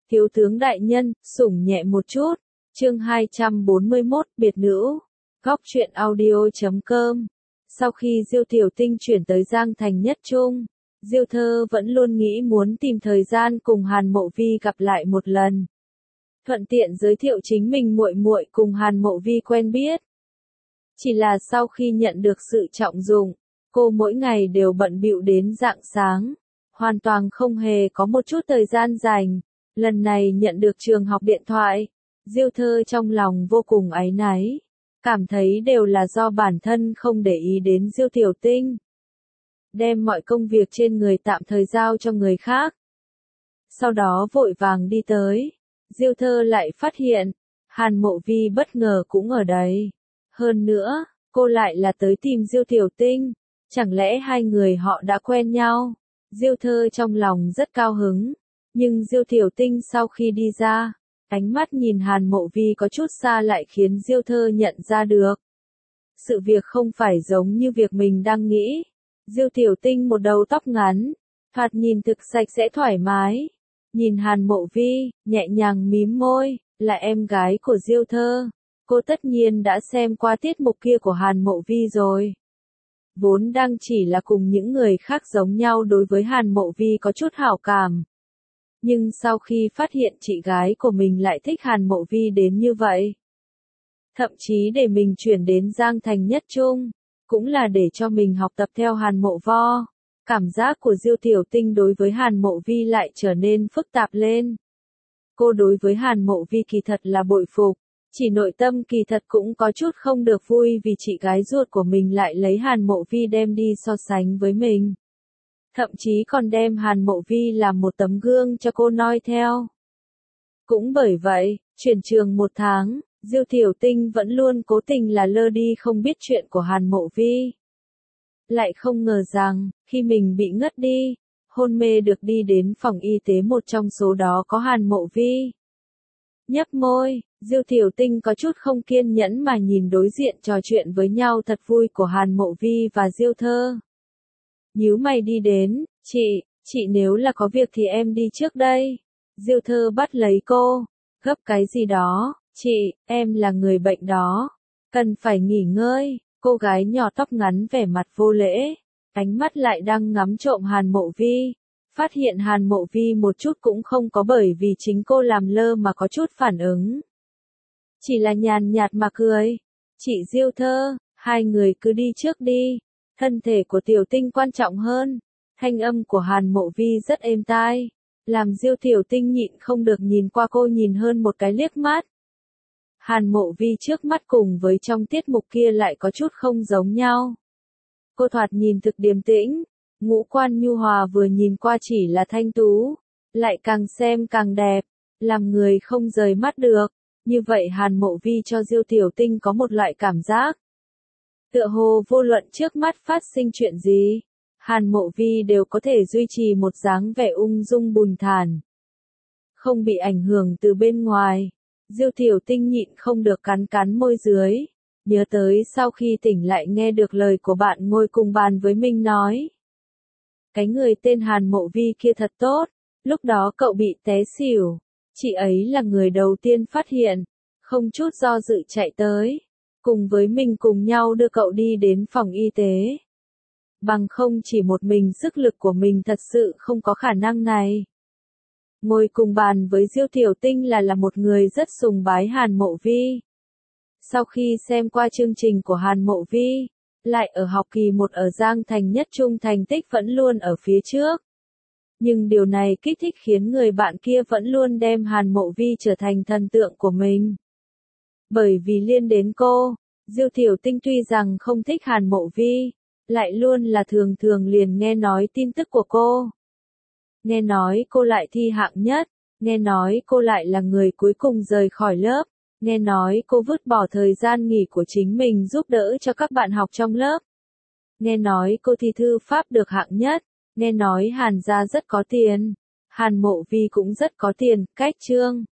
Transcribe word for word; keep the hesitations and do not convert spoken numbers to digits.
Thiếu tướng đại nhân, sủng nhẹ một chút. Chương hai trăm bốn mươi mốt, biệt nữ. Góc truyện audio chấm com. Sau khi Diêu Tiểu Tinh chuyển tới Giang Thành Nhất Trung, Diêu Thơ vẫn luôn nghĩ muốn tìm thời gian cùng Hàn Mộ Vi gặp lại một lần. Thuận tiện giới thiệu chính mình muội muội cùng Hàn Mộ Vi quen biết. Chỉ là sau khi nhận được sự trọng dụng, cô mỗi ngày đều bận bịu đến rạng sáng, hoàn toàn không hề có một chút thời gian dành. Lần này nhận được trường học điện thoại, Diêu Thơ trong lòng vô cùng áy náy, cảm thấy đều là do bản thân không để ý đến Diêu Tiểu Tinh. Đem mọi công việc trên người tạm thời giao cho người khác. Sau đó vội vàng đi tới, Diêu Thơ lại phát hiện, Hàn Mộ Vi bất ngờ cũng ở đấy. Hơn nữa, cô lại là tới tìm Diêu Tiểu Tinh, chẳng lẽ hai người họ đã quen nhau? Diêu Thơ trong lòng rất cao hứng, nhưng Diêu Tiểu Tinh sau khi đi ra, ánh mắt nhìn Hàn Mộ Vi có chút xa lại khiến Diêu Thơ nhận ra được. Sự việc không phải giống như việc mình đang nghĩ. Diêu Tiểu Tinh một đầu tóc ngắn, thoạt nhìn thực sạch sẽ thoải mái. Nhìn Hàn Mộ Vi, nhẹ nhàng mím môi, là em gái của Diêu Thơ. Cô tất nhiên đã xem qua tiết mục kia của Hàn Mộ Vi rồi. Vốn đang chỉ là cùng những người khác giống nhau đối với Hàn Mộ Vi có chút hảo cảm. Nhưng sau khi phát hiện chị gái của mình lại thích Hàn Mộ Vi đến như vậy, thậm chí để mình chuyển đến Giang Thành Nhất Trung, cũng là để cho mình học tập theo Hàn Mộ Vo. Cảm giác của Diêu Tiểu Tinh đối với Hàn Mộ Vi lại trở nên phức tạp lên. Cô đối với Hàn Mộ Vi kỳ thật là bội phục, chỉ nội tâm kỳ thật cũng có chút không được vui vì chị gái ruột của mình lại lấy Hàn Mộ Vi đem đi so sánh với mình. Thậm chí còn đem Hàn Mộ Vi làm một tấm gương cho cô noi theo. Cũng bởi vậy, chuyển trường một tháng, Diêu Tiểu Tinh vẫn luôn cố tình là lơ đi không biết chuyện của Hàn Mộ Vi. Lại không ngờ rằng, khi mình bị ngất đi, hôn mê được đi đến phòng y tế một trong số đó có Hàn Mộ Vi. Nhấp môi, Diêu Tiểu Tinh có chút không kiên nhẫn mà nhìn đối diện trò chuyện với nhau thật vui của Hàn Mộ Vi và Diêu Thơ. Nhíu mày đi đến, chị, chị nếu là có việc thì em đi trước đây. Diêu Thơ bắt lấy cô, gấp cái gì đó, chị, em là người bệnh đó, cần phải nghỉ ngơi. Cô gái nhỏ tóc ngắn vẻ mặt vô lễ, ánh mắt lại đang ngắm trộm Hàn Mộ Vi, phát hiện Hàn Mộ Vi một chút cũng không có bởi vì chính cô làm lơ mà có chút phản ứng. Chỉ là nhàn nhạt mà cười, chị Diêu Thơ, hai người cứ đi trước đi, thân thể của Tiểu Tinh quan trọng hơn. Thanh âm của Hàn Mộ Vi rất êm tai, làm Diêu Tiểu Tinh nhịn không được nhìn qua cô nhìn hơn một cái liếc mắt. Hàn Mộ Vi trước mắt cùng với trong tiết mục kia lại có chút không giống nhau. Cô thoạt nhìn thực điềm tĩnh, ngũ quan nhu hòa vừa nhìn qua chỉ là thanh tú, lại càng xem càng đẹp, làm người không rời mắt được. Như vậy Hàn Mộ Vi cho Diêu Tiểu Tinh có một loại cảm giác. Tựa hồ vô luận trước mắt phát sinh chuyện gì, Hàn Mộ Vi đều có thể duy trì một dáng vẻ ung dung bình thản, không bị ảnh hưởng từ bên ngoài. Diêu Tiểu Tinh nhịn không được cắn cắn môi dưới, nhớ tới sau khi tỉnh lại nghe được lời của bạn ngồi cùng bàn với mình nói. Cái người tên Hàn Mộ Vi kia thật tốt, lúc đó cậu bị té xỉu, chị ấy là người đầu tiên phát hiện, không chút do dự chạy tới, cùng với mình cùng nhau đưa cậu đi đến phòng y tế. Bằng không chỉ một mình sức lực của mình thật sự không có khả năng này. Ngồi cùng bàn với Diêu Tiểu Tinh là là một người rất sùng bái Hàn Mộ Vi. Sau khi xem qua chương trình của Hàn Mộ Vi, lại ở học kỳ một ở Giang Thành Nhất Trung thành tích vẫn luôn ở phía trước. Nhưng điều này kích thích khiến người bạn kia vẫn luôn đem Hàn Mộ Vi trở thành thần tượng của mình. Bởi vì liên đến cô, Diêu Tiểu Tinh tuy rằng không thích Hàn Mộ Vi, lại luôn là thường thường liền nghe nói tin tức của cô. Nghe nói cô lại thi hạng nhất, nghe nói cô lại là người cuối cùng rời khỏi lớp, nghe nói cô vứt bỏ thời gian nghỉ của chính mình giúp đỡ cho các bạn học trong lớp. Nghe nói cô thi thư pháp được hạng nhất, nghe nói Hàn gia rất có tiền, Hàn Mộ Vi cũng rất có tiền, cách chương.